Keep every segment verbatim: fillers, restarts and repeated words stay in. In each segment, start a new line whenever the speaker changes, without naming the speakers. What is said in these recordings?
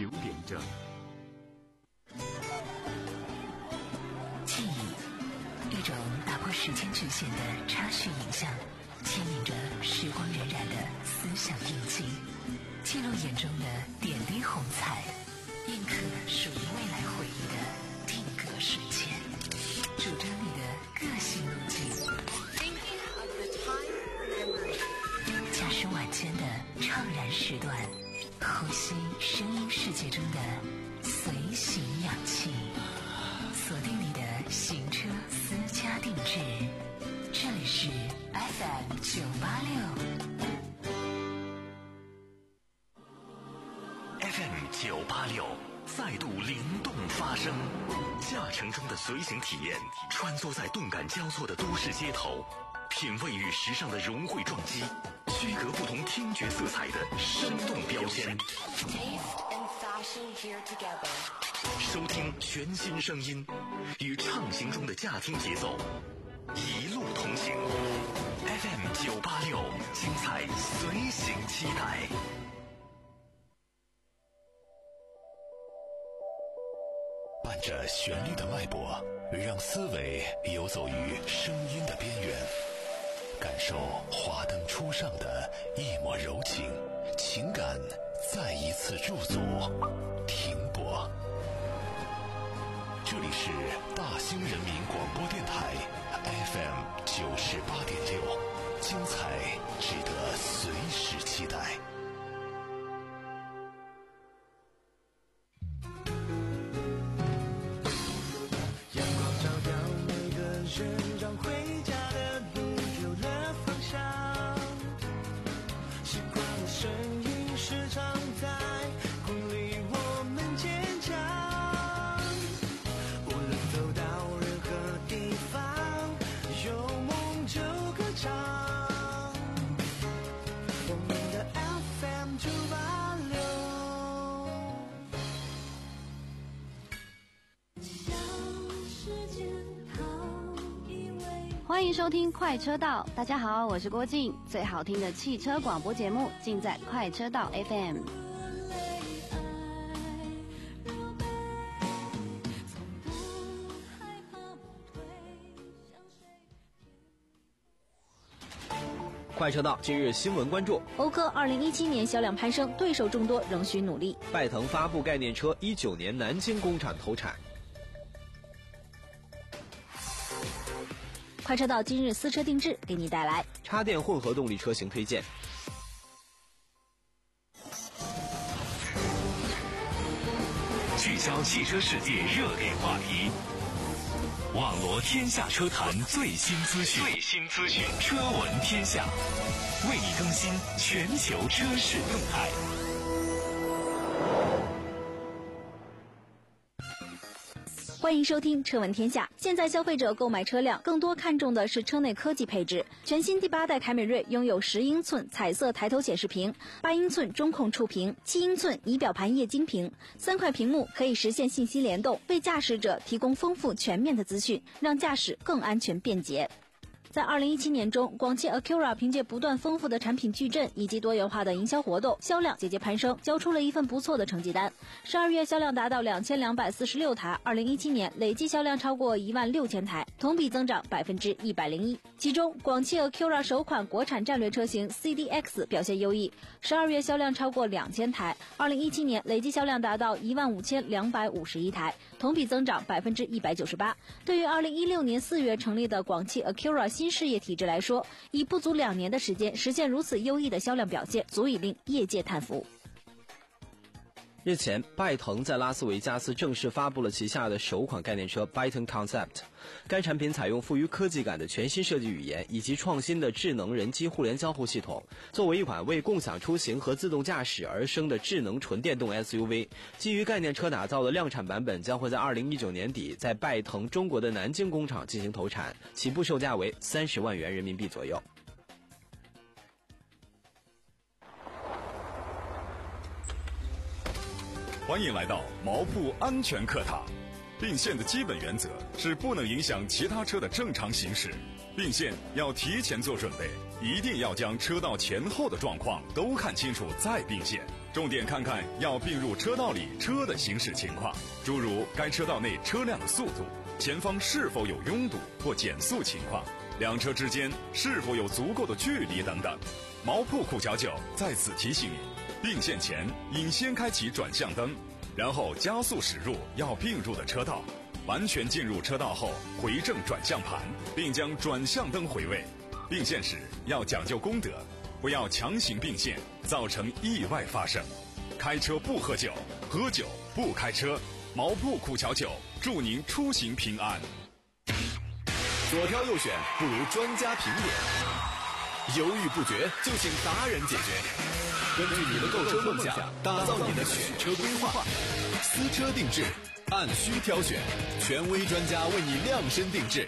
九点整。
记忆，一种打破时间局限的插叙影像，牵引着时光荏苒的思想印记，记录眼中的点滴红彩，印刻属于未来回忆的定格瞬间，主张你的个性路径。驾驶晚间的怅然时段，呼吸声音世界中的随行氧气，锁定你的行车私家定制。这里是 F M 九八六
F M 九八六再度灵动发声，驾乘中的随行体验，穿梭在动感交错的都市街头，品味与时尚的融汇撞击，区隔不同听觉色彩的生动标签。收听全新声音，与畅行中的驾听节奏，一路同行。F M 九八六，精彩随行期待。伴着旋律的脉搏，让思维游走于声音的边缘，感受华灯初上的一抹柔情，情感再一次驻足停泊。这里是大兴人民广播电台 F M 九十八点六，精彩值得随时期待。
旋转回家的路有了方向，习惯的声音时常在鼓励我们坚强。无论走到任何地方，有梦就歌唱。我们的 F M 九八六。
欢迎收听快车道，大家好，我是郭静，最好听的汽车广播节目尽在快车道 F M。
快车道今日新闻关注：
讴歌二零一七年销量攀升，对手众多，仍需努力。
拜腾发布概念车，一九年南京工厂投产。
快车道今日私车定制给你带来
插电混合动力车型推荐。
聚焦汽车世界热点话题，网罗天下车坛最新资讯，最新资讯，车闻天下，为你更新全球车市动态。
欢迎收听车闻天下。现在消费者购买车辆更多看重的是车内科技配置。全新第八代凯美瑞拥有十英寸彩色抬头显示屏、八英寸中控触屏、七英寸仪表盘液晶屏，三块屏幕可以实现信息联动，为驾驶者提供丰富全面的资讯，让驾驶更安全便捷。在二零一七年中，广汽 Acura 凭借不断丰富的产品矩阵以及多元化的营销活动，销量节节攀升，交出了一份不错的成绩单。十二月销量达到两千两百四十六台，二零一七年累计销量超过一万六千台，同比增长百分之一百零一。其中，广汽 Acura 首款国产战略车型 C D X 表现优异，十二月销量超过两千台，二零一七年累计销量达到一万五千两百五十一台，同比增长百分之一百九十八。对于二零一六年四月成立的广汽 Acura 新事业体制来说，以不足两年的时间实现如此优异的销量表现，足以令业界叹服。
日前，拜腾在拉斯维加斯正式发布了旗下的首款概念车 Byton Concept。该产品采用富于科技感的全新设计语言以及创新的智能人机互联交互系统，作为一款为共享出行和自动驾驶而生的智能纯电动 S U V。基于概念车打造的量产版本将会在二零一九年底在拜腾中国的南京工厂进行投产，起步售价为三十万元人民币左右。
欢迎来到毛铺安全课堂。并线的基本原则是不能影响其他车的正常行驶，并线要提前做准备，一定要将车道前后的状况都看清楚再并线。 重点看看要并入车道里车的行驶情况，诸如该车道内车辆的速度，前方是否有拥堵或减速情况，两车之间是否有足够的距离等等。毛铺库桥九在此提醒你，并线前应先开启转向灯，然后加速驶入要并入的车道，完全进入车道后回正转向盘，并将转向灯回位。并线时要讲究公德，不要强行并线，造成意外发生。开车不喝酒，喝酒不开车。毛铺库桥九祝您出行平安。
左挑右选不如专家评点，犹豫不决就请达人解决。根据你的购车梦想，打造你的选车规划，私车定制，按需挑选，权威专家为你量身定制。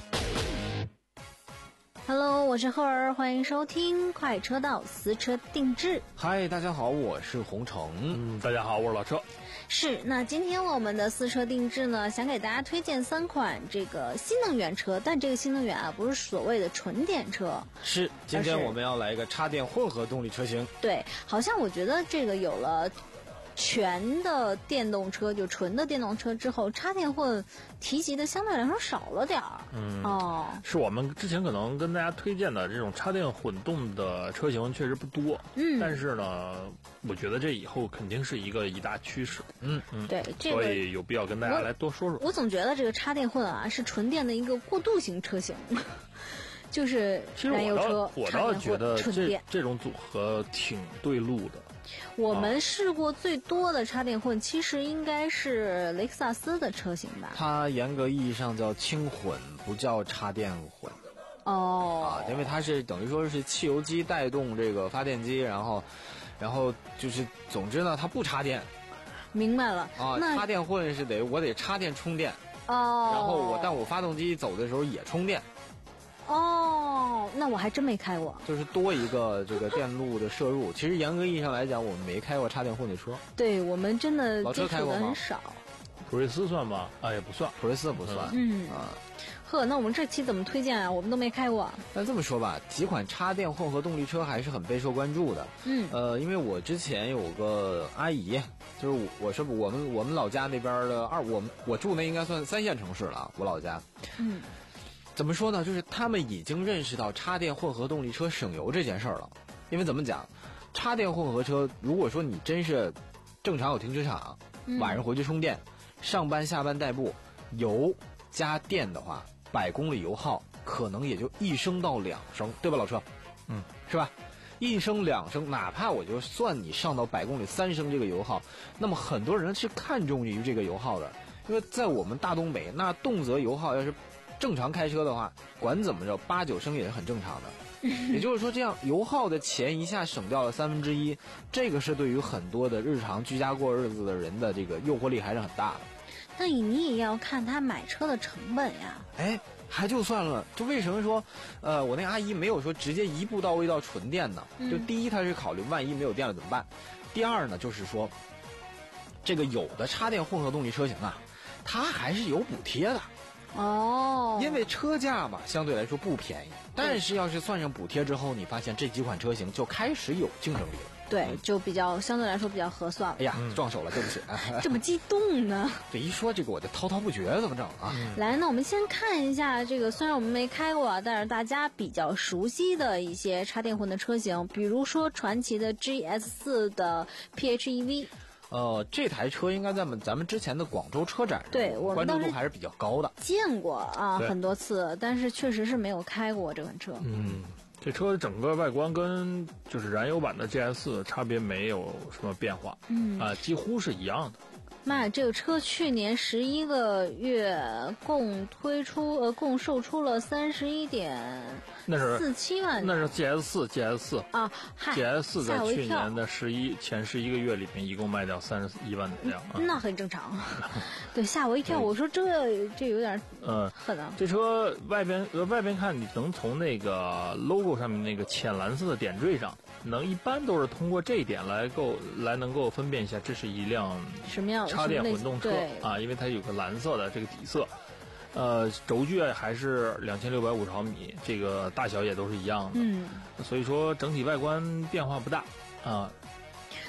Hello， 我是赫儿，欢迎收听快车道私车定制。
嗨，大家好，我是洪城。
嗯，大家好，我是老车。
是，那今天我们的私车定制呢，想给大家推荐三款这个新能源车，但这个新能源啊，不是所谓的纯电车。
是，今天我们要来一个插电混合动力车型。
对，好像我觉得这个有了全的电动车，就纯的电动车之后，插电混提及的相对来说少了点儿。
嗯，
哦，
是我们之前可能跟大家推荐的这种插电混动的车型确实不多。
嗯，
但是呢，我觉得这以后肯定是一个一大趋势。
嗯
嗯，
对，这个
所以有必要跟大家来多说说。
我总觉得这个插电混啊是纯电的一个过渡型车型。就是燃油车，
我倒觉得这这种组合挺对路的。
我们试过最多的插电混，其实应该是雷克萨斯的车型吧。
它严格意义上叫轻混，不叫插电混。
哦，
啊，因为它是等于说是汽油机带动这个发电机，然后，然后就是总之呢，它不插电。
明白了。
啊，
那
插电混是得我得插电充电。
哦。
然后我但我发动机走的时候也充电。
哦，那我还真没开过，
就是多一个这个电路的摄入。其实严格意义上来讲，我们没开过插电混的车。
对，我们真的
老车开过吗？
很少。
普锐斯算吗？啊，也不算，
普锐斯不算。
嗯
啊，
呵，那我们这期怎么推荐啊？我们都没开过。
但这么说吧，几款插电混合动力车还是很备受关注的。
嗯。
呃，因为我之前有个阿姨，就是我是我们我们老家那边的二，我们我住那应该算三线城市了，我老家。
嗯。
怎么说呢？就是他们已经认识到插电混合动力车省油这件事儿了。因为怎么讲，插电混合车，如果说你真是正常有停车场，晚上回去充电，上班下班代步，油加电的话，百公里油耗可能也就一升到两升，对吧，老车？
嗯，
是吧？一升两升，哪怕我就算你上到百公里三升这个油耗，那么很多人是看重于这个油耗的，因为在我们大东北，那动辄油耗要是正常开车的话，管怎么着八九升也是很正常的。也就是说，这样油耗的钱一下省掉了三分之一，这个是对于很多的日常居家过日子的人的这个诱惑力还是很大的。
那你也要看他买车的成本呀。
哎，还就算了，就为什么说，呃，我那阿姨没有说直接一步到位到纯电呢？就第一，她是考虑万一没有电了怎么办；第二呢，就是说，这个有的插电混合动力车型啊，它还是有补贴的。
哦，
因为车价嘛相对来说不便宜，但是要是算上补贴之后，你发现这几款车型就开始有竞争力了。
对，就比较相对来说比较合算了。
哎呀，撞手了，对不起。
这么激动呢？
这一说这个我就滔滔不绝，怎么整啊？
嗯、来，那我们先看一下这个，虽然我们没开过，但是大家比较熟悉的一些插电混的车型，比如说传祺的 G S 四 的 P H E V。
呃，这台车应该在咱们之前的广州车展，
对我
关注度还是比较高的。
见过啊，很多次，但是确实是没有开过这款车。
嗯，这车整个外观跟就是燃油版的 G S 四 差别没有什么变化，
嗯
啊，几乎是一样的。
妈呀，这个车去年十一个月共推出呃共售出了三十一点
那是
四七万，
那是 G S 四 G S 四
啊，嗨
G S 四 在去年的十一前十一个月里面一共卖掉三十一万辆，
嗯、那很正常。对，吓我一跳，我说这这有点
嗯
狠啊。
这车外边呃外边看，你能从那个 logo 上面那个浅蓝色的点缀上，能一般都是通过这一点来够来能够分辨一下这是一辆
什么样的
插电混动车啊，因为它有个蓝色的这个底色。呃，轴距还是两千六百五十毫米，这个大小也都是一样的。
嗯，
所以说整体外观变化不大啊。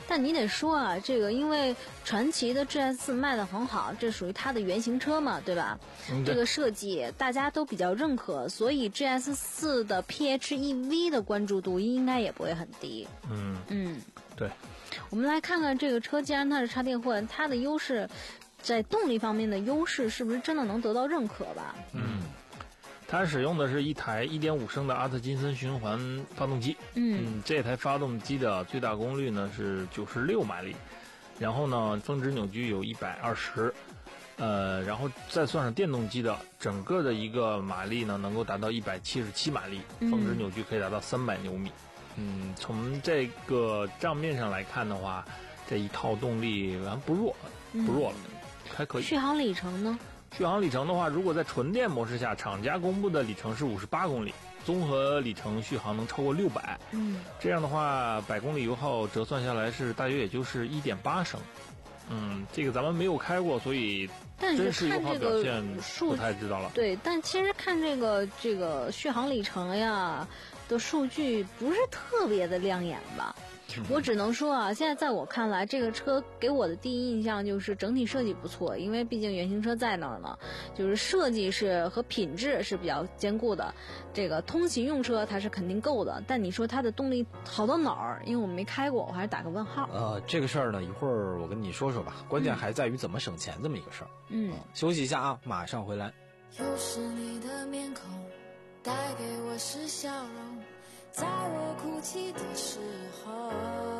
但你得说啊，这个因为传祺的 G S 四 卖得很好，这属于它的原型车嘛，对吧？
嗯、
这个设计大家都比较认可，所以 G S 四 的 P H E V 的关注度应该也不会很低。
嗯
嗯，
对。
我们来看看这个车，既然它是插电混，它的优势在动力方面的优势是不是真的能得到认可吧？
嗯。它使用的是一台 一点五 升的阿特金森循环发动机，
嗯,
嗯，这台发动机的最大功率呢是九十六马力，然后呢峰值扭矩有一百二十，呃，然后再算上电动机的整个的一个马力呢能够达到一百七十七马力，峰值扭矩可以达到三百牛米。嗯，从这个账面上来看的话，这一套动力还不弱，不弱了，嗯、还可以。
续航里程呢？
续航里程的话，如果在纯电模式下，厂家公布的里程是五十八公里，综合里程续航能超过六百。
嗯，
这样的话，百公里油耗折算下来是大约也就是一点八升。嗯，这个咱们没有开过，所以真实油耗表现不太知道了。
对，但其实看这个这个续航里程呀的数据不是特别的亮眼吧。我只能说啊，现在在我看来，这个车给我的第一印象就是整体设计不错，因为毕竟原型车在那儿呢，就是设计是和品质是比较坚固的。这个通勤用车它是肯定够的，但你说它的动力好到哪儿？因为我没开过，我还是打个问号。
呃，这个事儿呢，一会儿我跟你说说吧，关键还在于怎么省钱这么一个事儿。
嗯，
休息一下啊，马上回来。
又是你的面孔，带给我是笑容。在我哭泣的时候，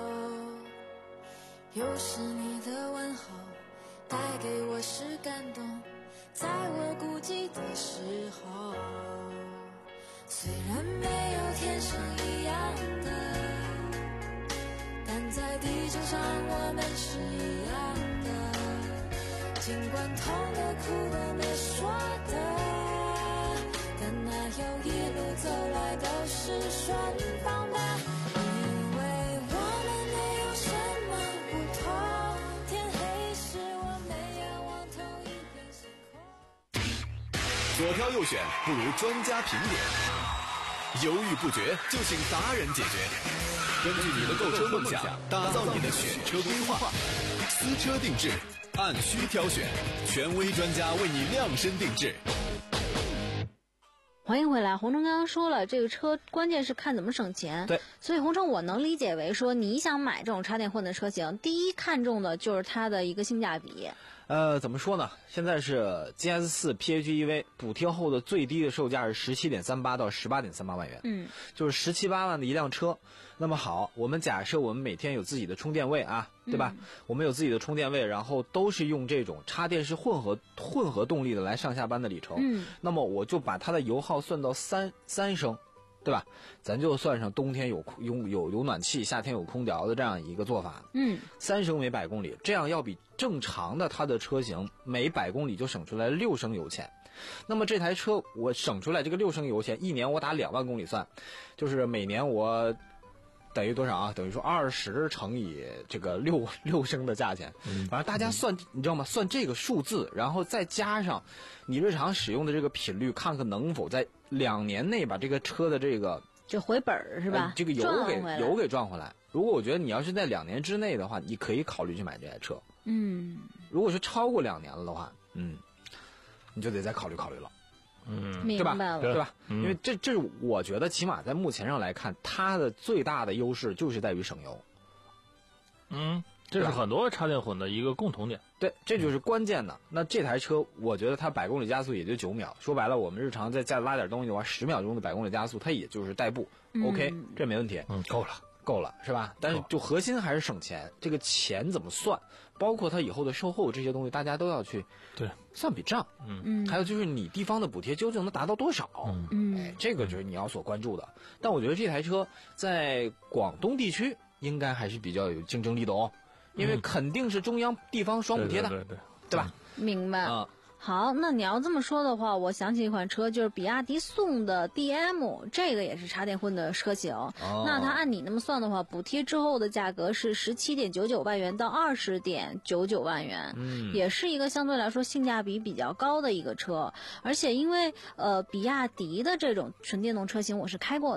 又是你的问候，带给我是感动。在我孤寂的时候，虽然没有天生一样的，但在地球上我们是一样的。尽管痛的哭的没说的，但那有一路走来都是顺风的，因为我们没有什么不同，天黑时我们仰望同一片星空。
左挑右选不如专家评点，犹豫不决就请达人解决。根据你的购车梦想，打造你的选车规划，私车定制，按需挑选，权威专家为你量身定制。
欢迎回来，洪城刚刚说了，这个车关键是看怎么省钱。
对，
所以洪城我能理解为说，你想买这种插电混的车型，第一看重的就是它的一个性价比。
呃，怎么说呢？现在是 G S 四 P H E V 补贴后的最低的售价是十七点三八到十八点三八万元，
嗯，
就是十七八万的一辆车。那么好，我们假设我们每天有自己的充电位啊，对吧？
嗯、
我们有自己的充电位，然后都是用这种插电式混合混合动力的来上下班的里程。
嗯，
那么我就把它的油耗算到三三升。对吧？咱就算上冬天有有有有暖气，夏天有空调的这样一个做法。
嗯，
三升每百公里，这样要比正常的它的车型每百公里就省出来六升油钱。那么这台车我省出来这个六升油钱，一年我打两万公里算，就是每年我等于多少啊？等于说二十乘以这个六六升的价钱。反正大家算，你知道吗？算这个数字，然后再加上你日常使用的这个频率，看看能否在两年内把这个车的这个
就回本是吧？
呃、这个油给油给赚回来。如果我觉得你要是在两年之内的话，你可以考虑去买这台车。
嗯，
如果是超过两年了的话，嗯，你就得再考虑考虑了。
嗯，
对吧？
对
吧？嗯、因为这这是我觉得起码在目前上来看，它的最大的优势就是在于省油。
嗯，这是很多插电混的一个共同点。
对，这就是关键的。那这台车，我觉得它百公里加速也就九秒。说白了，我们日常再再拉点东西的话，十秒钟的百公里加速，它也就是代步。
嗯、
OK， 这没问题。
嗯，够了。
够了是吧？但是就核心还是省钱，这个钱怎么算，包括它以后的售后这些东西，大家都要去
对
算笔账。
嗯，
还有就是你地方的补贴究竟能达到多少？
嗯，
哎，这个就是你要所关注的。但我觉得这台车在广东地区应该还是比较有竞争力的哦，因为肯定是中央地方双补贴的，
对对对，
对吧？
明白
啊。
好，那你要这么说的话，我想起一款车，就是比亚迪宋的 D M， 这个也是插电混的车型。
哦、
那它按你那么算的话，补贴之后的价格是十七点九九万元到二十点九九万元，
嗯，
也是一个相对来说性价比比较高的一个车。而且因为呃，比亚迪的这种纯电动车型我是开过的。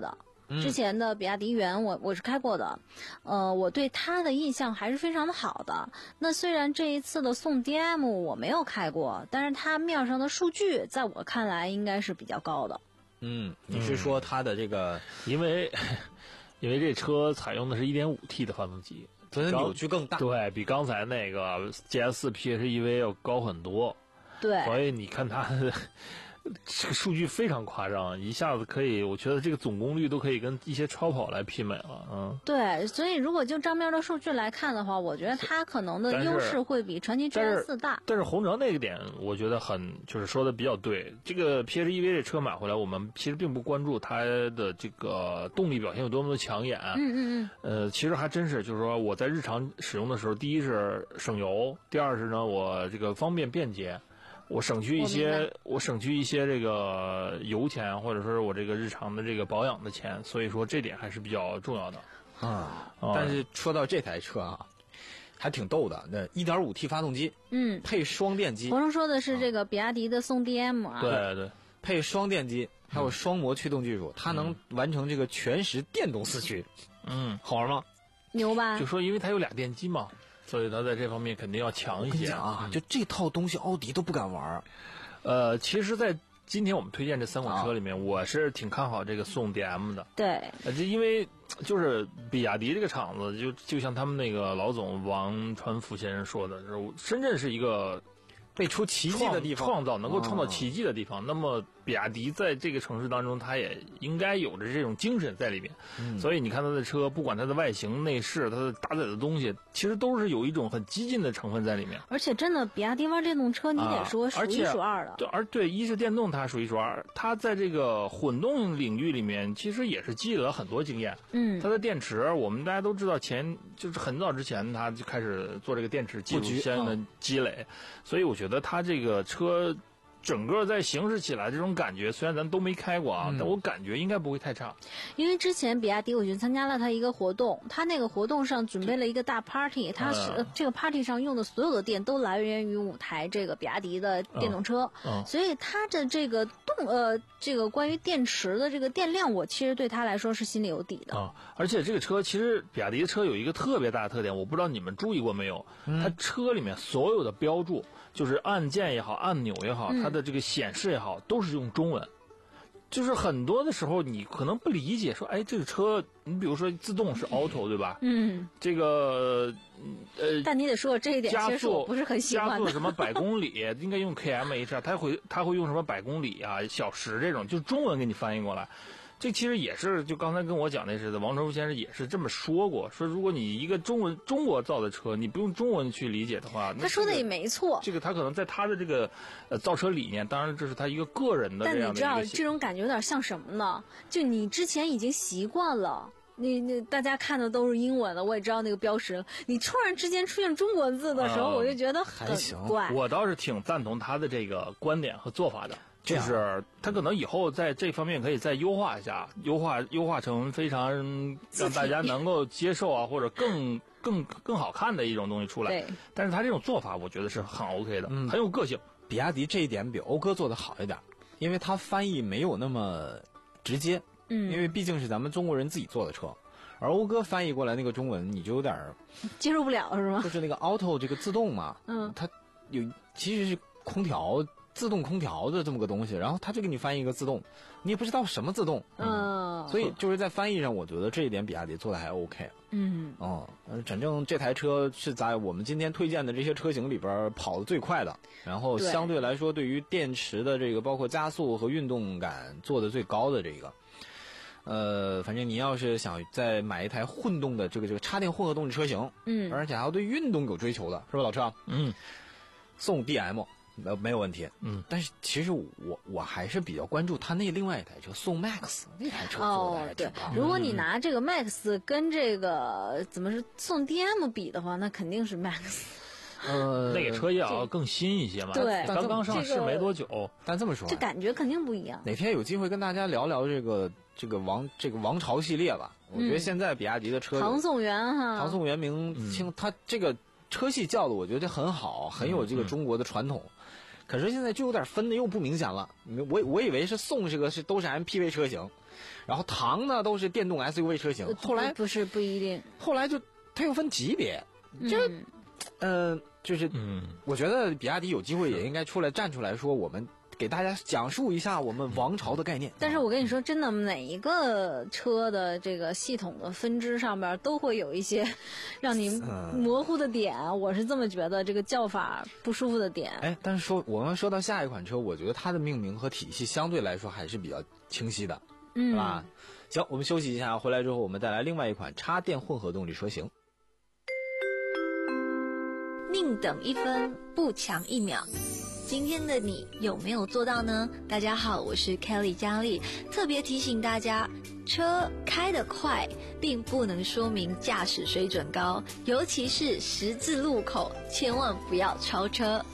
之前的比亚迪元我我是开过的，呃，我对它的印象还是非常的好的。那虽然这一次的宋 D M 我没有开过，但是它面上的数据在我看来应该是比较高的。
嗯，你是说它的这个，
嗯、因为因为这车采用的是 一点五 T 的发动机，
所以扭矩更大，
对比刚才那个 G S 四 P H E V 要高很多。
对，
所以你看它这个数据非常夸张，一下子可以，我觉得这个总功率都可以跟一些超跑来媲美了。嗯，
对，所以如果就账面的数据来看的话，我觉得它可能的优势会比传祺 G S 四大。
但是宏哲那个点，我觉得很就是说的比较对。这个 P H E V 这车买回来，我们其实并不关注它的这个动力表现有多么的抢眼。
嗯嗯嗯。
呃，其实还真是，就是说我在日常使用的时候，第一是省油，第二是呢我这个方便便捷。我省去一些，我, 我省去一些这个油钱，或者说是我这个日常的这个保养的钱，所以说这点还是比较重要的
啊。但是说到这台车啊，还挺逗的，那 一点五 T 发动机，
嗯，
配双电机。
我生说的是这个比亚迪的宋 D M 啊，
对对，
配双电机，还有双模驱动技术，它能完成这个全时电动四驱，
嗯，
好玩吗？
牛吧？
就说因为它有俩电机嘛。所以它在这方面肯定要强一些
啊！就这套东西，奥迪都不敢玩。
呃，其实，在今天我们推荐这三款车里面，啊、我是挺看好这个宋 D M 的。
对，
呃，这因为就是比亚迪这个厂子，就就像他们那个老总王传福先生说的，就是深圳是一个
被出奇迹的地方，
创造能够创造奇迹的地方。哦、那么，比亚迪在这个城市当中，它也应该有着这种精神在里面。嗯、所以你看它的车，不管它的外形、内饰，它的搭载的东西，其实都是有一种很激进的成分在里面。
而且真的，比亚迪玩电动车，你得说数一数二的。
啊、对，而对，一是电动它数一数二，它在这个混动领域里面，其实也是积累了很多经验。
嗯，
它的电池，我们大家都知道前，就是很早之前，它就开始做这个电池技术相应的积累，嗯、所以我觉得它这个车。整个在行驶起来这种感觉，虽然咱都没开过啊，嗯、但我感觉应该不会太差。
因为之前比亚迪我去参加了他一个活动，他那个活动上准备了一个大 party， 他是、嗯、这个 party 上用的所有的电都来源于五台这个比亚迪的电动车，
嗯嗯、
所以他的这个动呃这个关于电池的这个电量，我其实对他来说是心里有底的。
啊，而且这个车其实比亚迪的车有一个特别大的特点，我不知道你们注意过没有，嗯、它车里面所有的标注。就是按键也好，按钮也好，它的这个显示也好，都是用中文。就是很多的时候，你可能不理解，说，哎，这个车，你比如说自动是 auto， 对吧？
嗯。
这个，呃。
但你得说这一点，其实我不是很喜欢的。
加速什么百公里，应该用 K M H 啊，它会它会用什么百公里啊、小时这种，就是中文给你翻译过来。这其实也是，就刚才跟我讲那似的，王传福先生也是这么说过，说如果你一个中文中国造的车，你不用中文去理解的话，
他说的也没错。
这个他可能在他的这个呃造车理念，当然这是他一个个人的这样的一个。
但你知道这种感觉有点像什么呢？就你之前已经习惯了。你你大家看的都是英文的，我也知道那个标识。你突然之间出现中国字的时候，呃、我就觉得很怪。
我倒是挺赞同他的这个观点和做法的。就是他可能以后在这方面可以再优化一下，优化优化成非常让大家能够接受啊，或者更更更好看的一种东西出来。
对，
但是他这种做法，我觉得是很 OK 的，嗯、很有个性。
比亚迪这一点比讴歌做的好一点，因为它翻译没有那么直接。
嗯，
因为毕竟是咱们中国人自己做的车，而讴歌翻译过来那个中文，你就有点
接受不了，是吗？
就是那个 auto 这个自动嘛，
嗯，
它有其实是空调。自动空调的这么个东西，然后他就给你翻译一个自动，你也不知道什么自动，
嗯，
所以就是在翻译上，我觉得这一点比亚迪做的还 OK，
嗯，
哦、嗯，反正这台车是在我们今天推荐的这些车型里边跑得最快的，然后相对来说对于电池的这个包括加速和运动感做的最高的这个，呃，反正你要是想再买一台混动的这个这个插电混合动力车型，
嗯，
而且还要对运动有追求的，是吧，老车？
嗯，
宋 D M。没没有问题，
嗯，
但是其实我我还是比较关注它那另外一台车宋 Max 那台车做的还挺棒。
哦，对，如果你拿这个 Max 跟这个怎么是宋 D M 比的话，那肯定是 Max。
呃，
那个车也要更新一些嘛，
对，
刚刚上市没多久，
这个、但这么说，
这感觉肯定不一样。
哪天有机会跟大家聊聊这个这个王这个王朝系列吧？我觉得现在比亚迪的车，
唐宋元哈，
唐宋元明清，它这个车系叫的我觉得很好，很有这个中国的传统。 可是现在就有点分的又不明显了。我我以为是宋这个是都是 M P V 车型，然后唐呢都是电动 S U V 车型，后来
不是不一定，
后来就它又分级别，这
嗯
呃就是
嗯，
我觉得比亚迪有机会也应该出来站出来说，我们给大家讲述一下我们王朝的概念。
但是我跟你说，真的，哪一个车的这个系统的分支上边都会有一些让你模糊的点，
嗯、
我是这么觉得，这个叫法不舒服的点。
哎，但是说我们说到下一款车，我觉得它的命名和体系相对来说还是比较清晰的，
嗯，
是吧？行，我们休息一下，回来之后我们带来另外一款插电混合动力车型。
宁等一分，不抢一秒。今天的你有没有做到呢？大家好，我是 Kelly 佳丽，特别提醒大家，车开得快并不能说明驾驶水准高，尤其是十字路口，千万不要超车。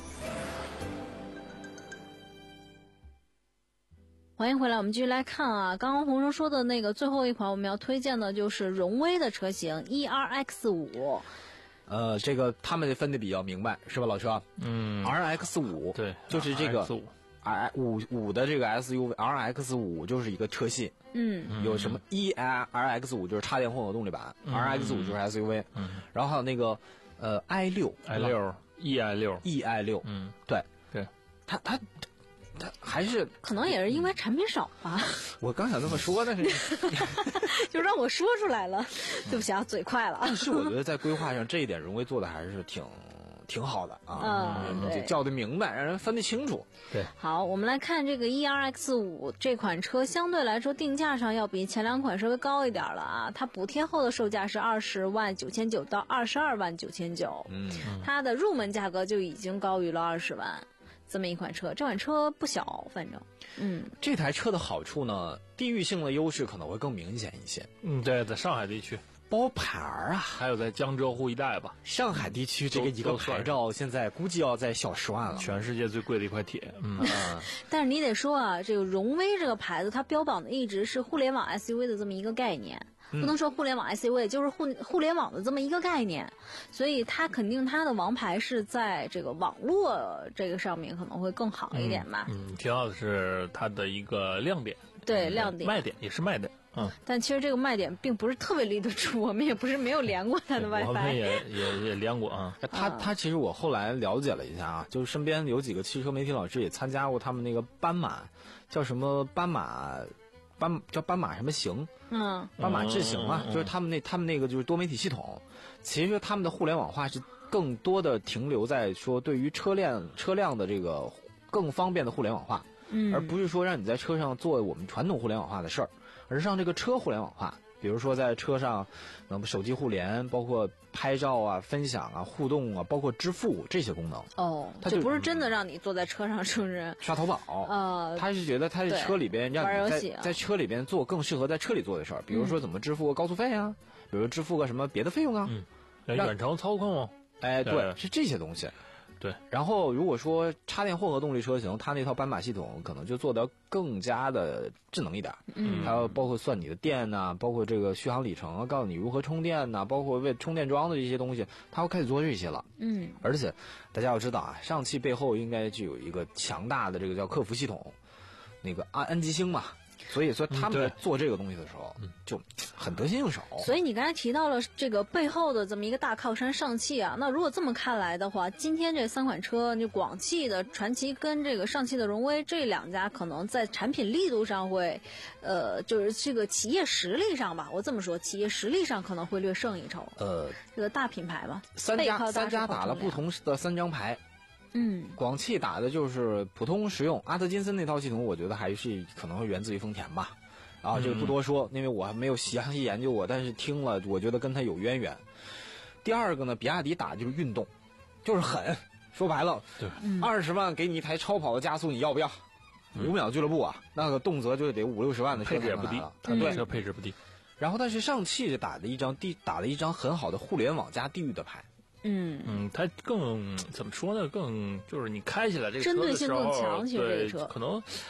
欢迎回来，我们继续来看啊，刚刚洪生说的那个最后一款我们要推荐的就是荣威的车型 E R X 五。
呃，这个他们分的比较明白，是吧，老车？
嗯
，R X 五，
对，
就是这个
R X 五
，R 五五的这个 S U V，R X 五就是一个车系，
嗯，
有什么 E R X 五就是插电混合动力版、
嗯、
，R X 五就是 S U V，
嗯，
然后还有那个呃 I 六
，I 六 E I 六
E I 六，
嗯，
对
对，
它它。它还是
可能也是因为产品少吧。
我刚想这么说，但是
就让我说出来了，对不起啊，嘴快了。
但是我觉得在规划上这一点，荣威做的还是挺挺好的啊，
嗯，
就叫得明白，让人分得清楚。
对，
好，我们来看这个 E R X 五这款车，相对来说定价上要比前两款稍微高一点了啊。它补贴后的售价是二十万九千九到二十二万九千九，
嗯，
它的入门价格就已经高于了二十万。这么一款车，这款车不小，反正，嗯，
这台车的好处呢，地域性的优势可能会更明显一些。
嗯，对，在上海地区
包牌儿啊，
还有在江浙沪一带吧。
上海地区这个一个牌照现在估计要在小十万了，
全世界最贵的一块铁。嗯，
但是你得说啊，这个荣威这个牌子，它标榜的一直是互联网 S U V 的这么一个概念。不能说互联网 S U V， 就是互互联网的这么一个概念，所以它肯定它的王牌是在这个网络这个上面可能会更好一点吧。
嗯，挺好的是它的一个亮点，
对，亮点，
卖点也是卖点。嗯，
但其实这个卖点并不是特别立得住，我们也不是没有连过它的 WiFi，
我们也也也连过啊。
他他其实我后来了解了一下啊，就是身边有几个汽车媒体老师也参加过他们那个斑马，叫什么斑马。斑叫斑马什么行？
嗯，
斑马智行嘛，
嗯嗯、
就是他们那他们那个就是多媒体系统。其实他们的互联网化是更多的停留在说对于车辆车辆的这个更方便的互联网化，
嗯，
而不是说让你在车上做我们传统互联网化的事儿，而是让这个车互联网化。比如说在车上，那么手机互联，包括拍照啊、分享啊、互动啊，包括支付这些功能。
哦，它就不是真的让你坐在车上，是不是？
刷淘宝。
呃，
他是觉得他在车里边让你在、啊、在车里边做更适合在车里做的事儿，比如说怎么支付高速费啊，嗯、比如支付个什么别的费用啊，
嗯，远程操控。
哎，对，是这些东西。
对，
然后如果说插电混合动力车型，它那套斑马系统可能就做得更加的智能一点，
嗯，
还有包括算你的电呐、啊，包括这个续航里程啊，告诉你如何充电呐、啊，包括为充电桩的这些东西，它会开始做这些了，
嗯，
而且大家要知道啊，上汽背后应该就有一个强大的这个叫客服系统，那个安安吉星嘛。所以说他们在做这个东西的时候，嗯、就很得心应手。
所以你刚才提到了这个背后的这么一个大靠山上汽啊，那如果这么看来的话，今天这三款车，就广汽的传祺跟这个上汽的荣威这两家，可能在产品力度上会，呃，就是这个企业实力上吧，我这么说，企业实力上可能会略胜一筹。
呃，
这个大品牌吧，
三家三家打了不同的三张牌。
嗯，
广汽打的就是普通实用，阿特金森那套系统，我觉得还是可能会源自于丰田吧。然后这个不多说，嗯、因为我还没有详细研究过，但是听了，我觉得跟它有渊源。第二个呢，比亚迪打的就是运动，就是狠。说白了，
对，
二十万给你一台超跑的加速，你要不要？五、嗯、秒俱乐部啊，那个动辄就得五六十万的车
配置也不低，它对车配置不低。
然后但是上汽打的一张地打了一张很好的互联网加地域的牌。
嗯
嗯，它更怎么说呢？更就是你开起来这个车的时候，
针对性更强，其实这个车
可能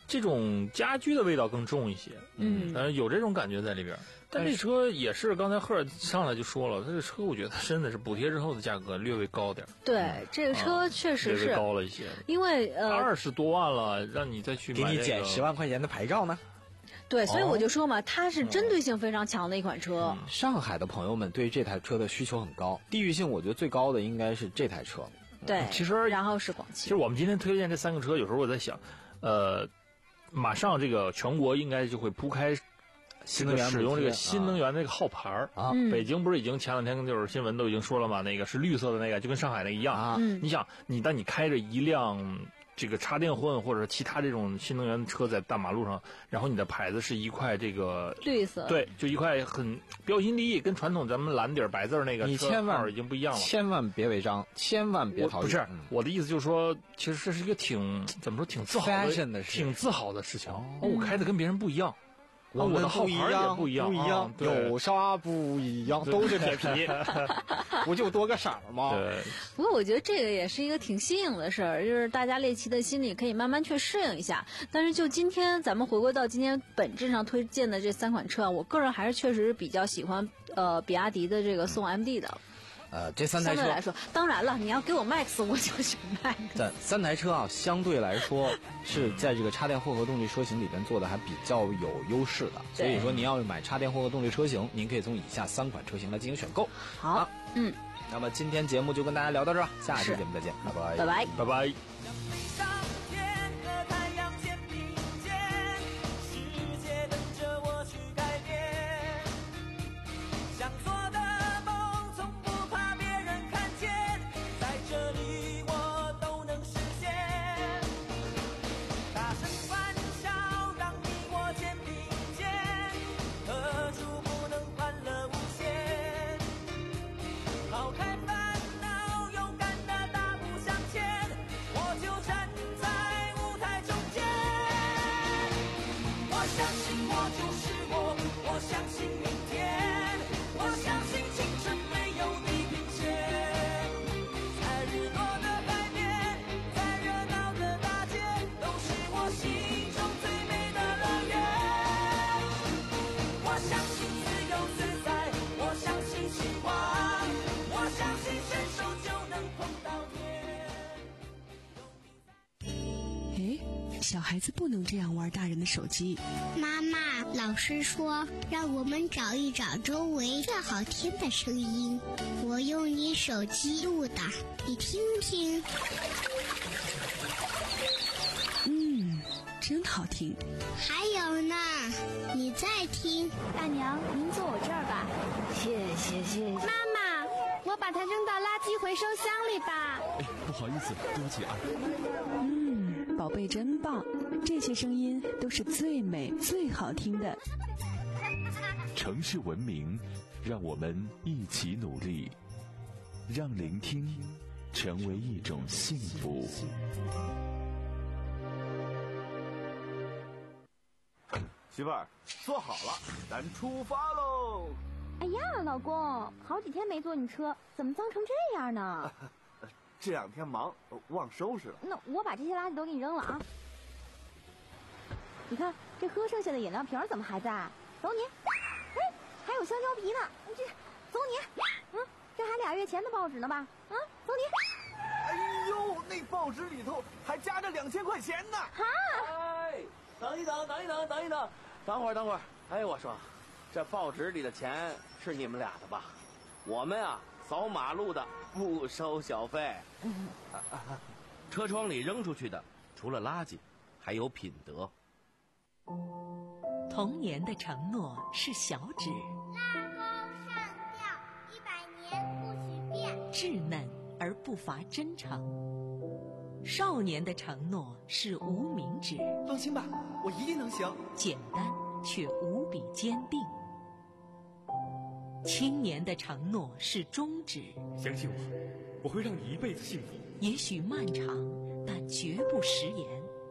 这种家居的味道更重一些，
嗯，
呃，有这种感觉在里边。但这车也是刚才赫尔上来就说了，这个车我觉得真的是补贴之后的价格略微高点。
对，这个车确实是、
啊、略微高了一些，
因为呃
二十多万了，让你再去买、这个、
给你减十万块钱的牌照呢。
对，所以我就说嘛，哦、它是针对性非常强的一款车。
嗯、上海的朋友们对这台车的需求很高，地域性我觉得最高的应该是这台车。
对，
其实
然后是广汽。
其实我们今天推荐这三个车，有时候我在想，呃，马上这个全国应该就会铺开。
新能源
使用这个新能源这个号牌
啊，
北京不是已经前两天就是新闻都已经说了嘛，那个是绿色的那个，就跟上海那个一样
啊。
嗯、
你想，你当你开着一辆这个插电混或者其他这种新能源车在大马路上，然后你的牌子是一块这个
绿色，
对，就一块很标新立异，跟传统咱们蓝底儿白字那个
你千万
已经不一样了，
千万别违章，千万别逃逸。
不是、嗯、我的意思，就是说，其实这是一个挺怎么说，挺自豪的，
的
挺自豪的事情。
哦，
哦我开的跟别人不一样。
我
我的号牌也
不
一样，
不一样，
啊、
有啥不一样？都是铁皮，不就多个色吗？
对。
不过我觉得这个也是一个挺新颖的事儿，就是大家猎奇的心理可以慢慢去适应一下。但是就今天咱们回归到今天本质上推荐的这三款车，我个人还是确实比较喜欢呃比亚迪的这个宋 M D 的。
呃，这三台车
相对来说，当然了，你要给我 Max， 我就选 Max。
这三台车啊，相对来说是在这个插电混合动力车型里边做的还比较有优势的。所以说，您要买插电混合动力车型，您可以从以下三款车型来进行选购。
好，
啊、
嗯，
那么今天节目就跟大家聊到这儿，下期节目再见，拜拜，
拜拜，
拜拜。
小孩子不能这样玩大人的手机。
妈妈，老师说让我们找一找周围最好听的声音，我用你手机录的，你听听。
嗯，真好听。
还有呢，你再听。
大娘，您坐我这儿吧。
谢谢谢谢。
妈妈，我把它扔到垃圾回收箱里吧。
哎，不好意思，对不起啊。
嗯，宝贝真棒，这些声音都是最美最好听的。
城市文明，让我们一起努力，让聆听成为一种幸福。
媳妇儿，坐好了，咱出发喽！
哎呀，老公，好几天没坐你车，怎么脏成这样呢？
这两天忙，忘收拾了。
那我把这些垃圾都给你扔了啊！你看这喝剩下的饮料瓶怎么还在？走你！哎，还有香蕉皮呢，这走你！嗯，这还俩月前的报纸呢吧？啊，走你！
哎呦，那报纸里头还夹着两千块钱呢！
哈！
哎，等一等，等一等，等一等，等会儿，等会儿。哎，我说，这报纸里的钱是你们俩的吧？我们啊，扫马路的不收小费。
车窗里扔出去的，除了垃圾，还有品德。
童年的承诺是小指，
拉钩上吊，一百年不许变，
稚嫩而不乏真诚。少年的承诺是无名指，
放心吧，我一定能行。
简单却无比坚定。青年的承诺是中指，
相信我，我会让你一辈子幸福。
也许漫长，但绝不食言。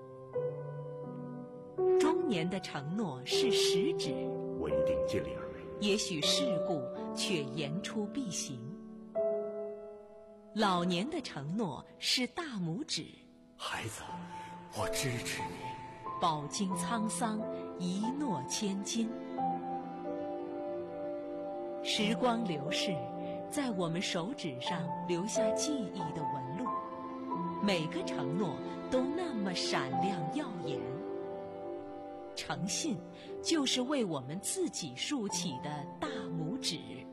中年的承诺是食指，
我一定尽力而为。
也许世故，却言出必行。老年的承诺是大拇指，
孩子，我支持你。
饱经沧桑，一诺千金。时光流逝，在我们手指上留下记忆的纹路，每个承诺都那么闪亮耀眼。诚信就是为我们自己竖起的大拇指。